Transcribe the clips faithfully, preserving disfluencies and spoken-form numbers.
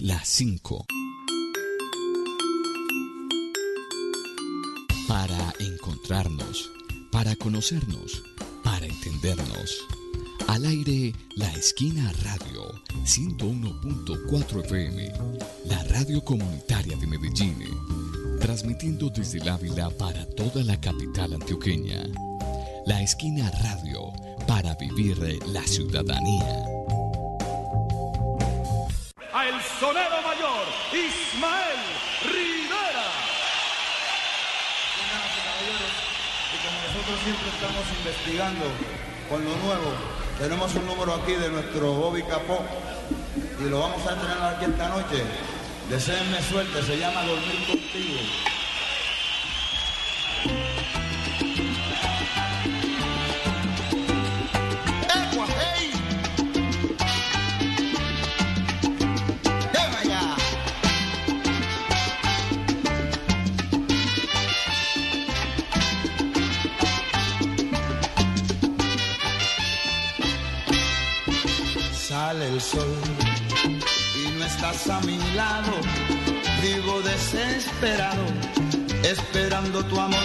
las cinco. Para encontrarnos, para conocernos, para entendernos. Al aire, La Esquina Radio, ciento uno punto cuatro F M, la radio comunitaria de Medellín, transmitiendo desde el Ávila para toda la capital antioqueña. La Esquina Radio, para vivir la ciudadanía. A el sonero mayor, Ismael Rivera. Señoras y caballeros, y como nosotros siempre estamos investigando con lo nuevo, tenemos un número aquí de nuestro Bobby Capó y lo vamos a estrenar aquí esta noche. Deseenme suerte, se llama Dormir Contigo. Sale el sol y no estás a mi lado, vivo desesperado, esperando tu amor.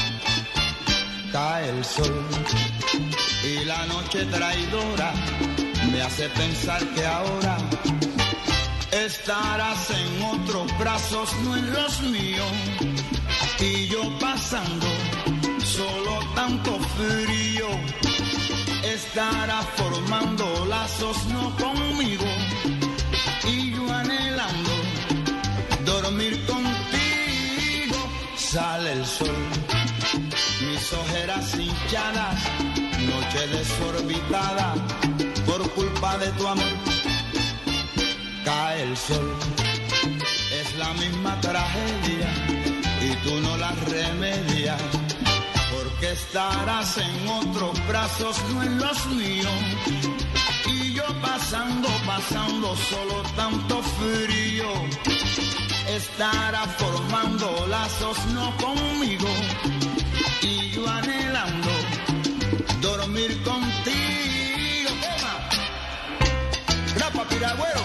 Cae el sol y la noche traidora me hace pensar que ahora estarás en otros brazos, no en los míos, y yo pasando solo tanto frío. Estará formando lazos no conmigo y yo anhelando dormir contigo. Sale el sol, mis ojeras hinchadas, noche desorbitada por culpa de tu amor. Cae el sol, es la misma tragedia y tú no la remedias. Porque estarás en otros brazos, no en los míos. Y yo pasando, pasando solo tanto frío. Estará formando lazos no conmigo. Y yo anhelando dormir contigo. ¡Toma! ¡Rapa, piragüero!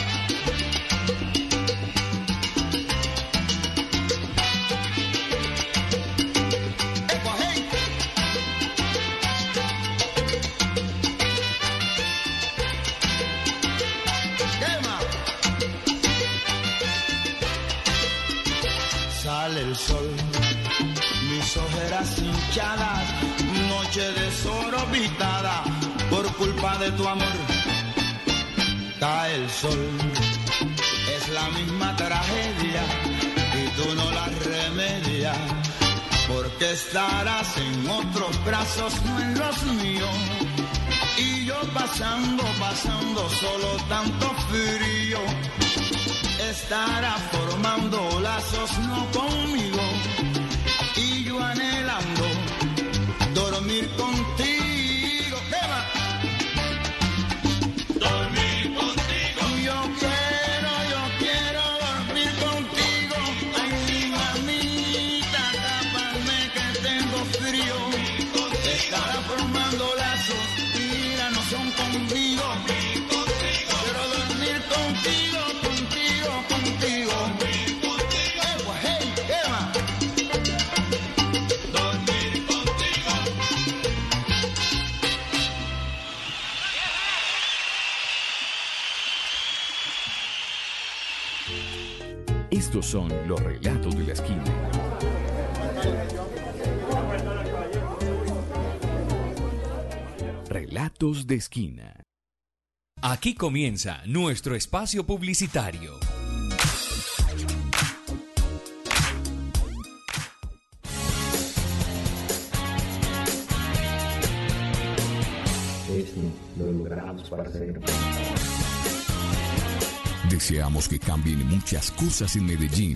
El sol, mis ojeras hinchadas, noche desorbitada por culpa de tu amor. Cae el sol, es la misma tragedia y tú no la remedias. Porque estarás en otros brazos, no en los míos. Y yo pasando, pasando solo tanto frío. Estará formando lazos no conmigo y yo anhelando dormir contigo. ¿Qué va? Dormir contigo. Yo quiero, yo quiero dormir contigo. Ay, mi mamita, tápame que tengo frío. Estará formando lazos, mira, no son conmigo. Quiero dormir contigo. Contigo, contigo, hey, Eva. Dormir contigo. Estos son los relatos de la esquina. Relatos de esquina. Aquí comienza nuestro espacio publicitario. Esto lo logramos, parcero. Deseamos que cambien muchas cosas en Medellín.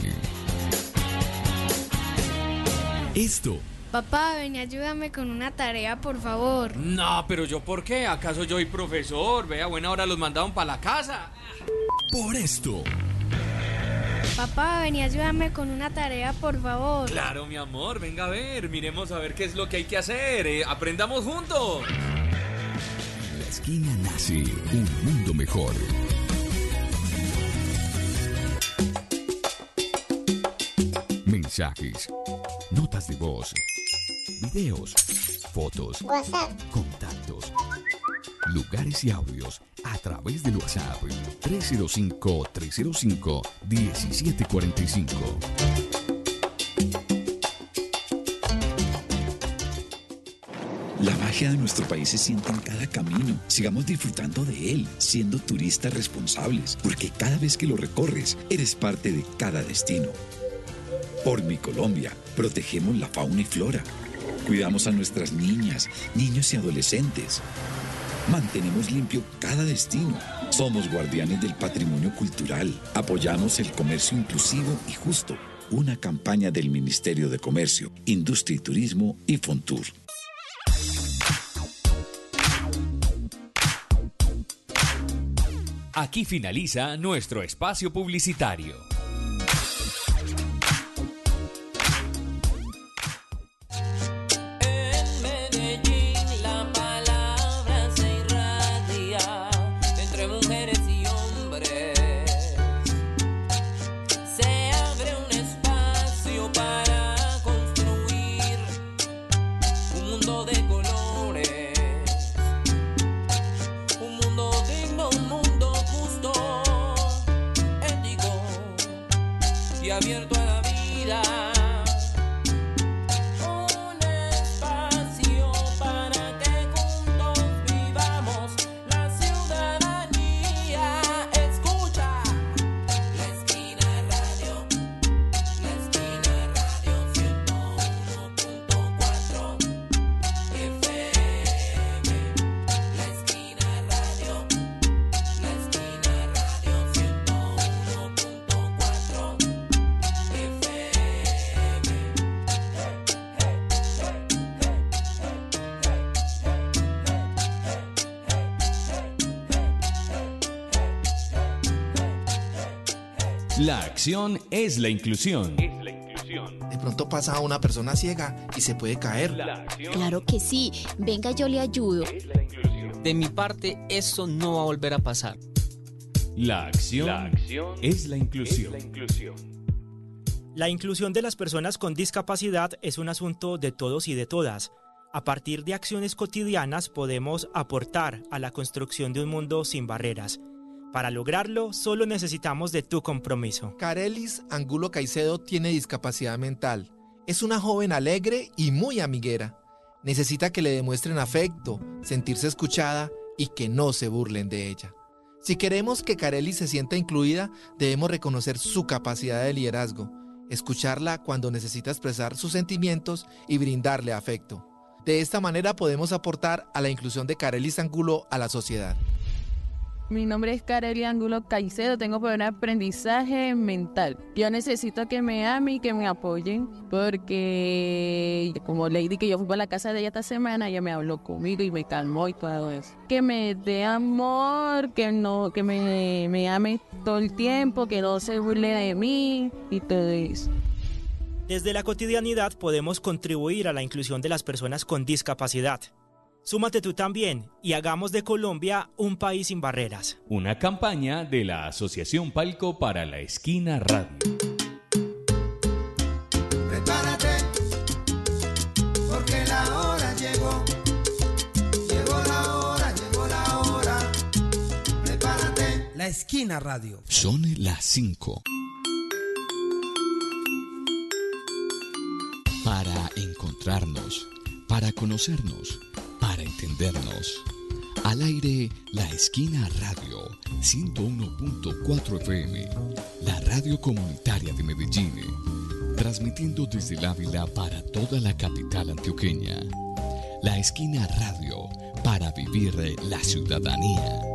Esto. Papá, ven y ayúdame con una tarea, por favor. No, pero yo, ¿por qué? ¿Acaso yo soy profesor? Vea, buena hora los mandaron para la casa. Por esto. Papá, ven y ayúdame con una tarea, por favor. Claro, mi amor, venga a ver, miremos a ver qué es lo que hay que hacer. Eh, aprendamos juntos. En la esquina nace un mundo mejor. mensajes, notas de voz, videos, fotos, WhatsApp, contactos, lugares y audios a través del WhatsApp tres cero cinco, tres cero cinco, uno siete cuatro cinco. La magia de nuestro país se siente en cada camino. Sigamos disfrutando de él, siendo turistas responsables, porque cada vez que lo recorres, eres parte de cada destino. Por mi Colombia, protegemos la fauna y flora. Cuidamos a nuestras niñas, niños y adolescentes. Mantenemos limpio cada destino. Somos guardianes del patrimonio cultural. Apoyamos el comercio inclusivo y justo. Una campaña del Ministerio de Comercio, Industria y Turismo y Fontur. Aquí finaliza nuestro espacio publicitario. En Medellín la palabra se irradia entre mujeres y hombres. Se abre un espacio para construir un mundo de colores, un mundo digno, un mundo ético y abierto a la vida. Un espacio para que juntos vivamos la ciudadanía. Escucha La Esquina Radio, La Esquina Radio ciento uno punto cuatro F M. La Esquina Radio, La Esquina Radio ciento uno punto cuatro F M. La acción es la inclusión. De pronto pasa a una persona ciega y se puede caer. Claro que sí. Venga, yo le ayudo. De mi parte, esto no va a volver a pasar. La acción, la acción es la inclusión. Es la inclusión. La inclusión de las personas con discapacidad es un asunto de todos y de todas. A partir de acciones cotidianas podemos aportar a la construcción de un mundo sin barreras. Para lograrlo, solo necesitamos de tu compromiso. Carelis Angulo Caicedo tiene discapacidad mental. Es una joven alegre y muy amiguera. Necesita que le demuestren afecto, sentirse escuchada y que no se burlen de ella. Si queremos que Carelis se sienta incluida, debemos reconocer su capacidad de liderazgo, escucharla cuando necesita expresar sus sentimientos y brindarle afecto. De esta manera podemos aportar a la inclusión de Carelis Angulo a la sociedad. Mi nombre es Carelis Angulo Caicedo, tengo problemas de aprendizaje mental. Yo necesito que me amen y que me apoyen, porque como Lady, que yo fui a la casa de ella esta semana, ella me habló conmigo y me calmó y todo eso. Que me dé amor, que no, que me, me ame todo el tiempo, que no se burle de mí y todo eso. Desde la cotidianidad podemos contribuir a la inclusión de las personas con discapacidad. Súmate tú también y hagamos de Colombia un país sin barreras. Una campaña de la Asociación Palco para la Esquina Radio. Prepárate, porque la hora llegó. Llegó la hora, llegó la hora. Prepárate. La Esquina Radio. Son las cinco. Para encontrarnos, para conocernos, para entendernos. Al aire, La Esquina Radio, ciento uno punto cuatro F M, la radio comunitaria de Medellín, transmitiendo desde el Ávila para toda la capital antioqueña. La Esquina Radio, para vivir la ciudadanía.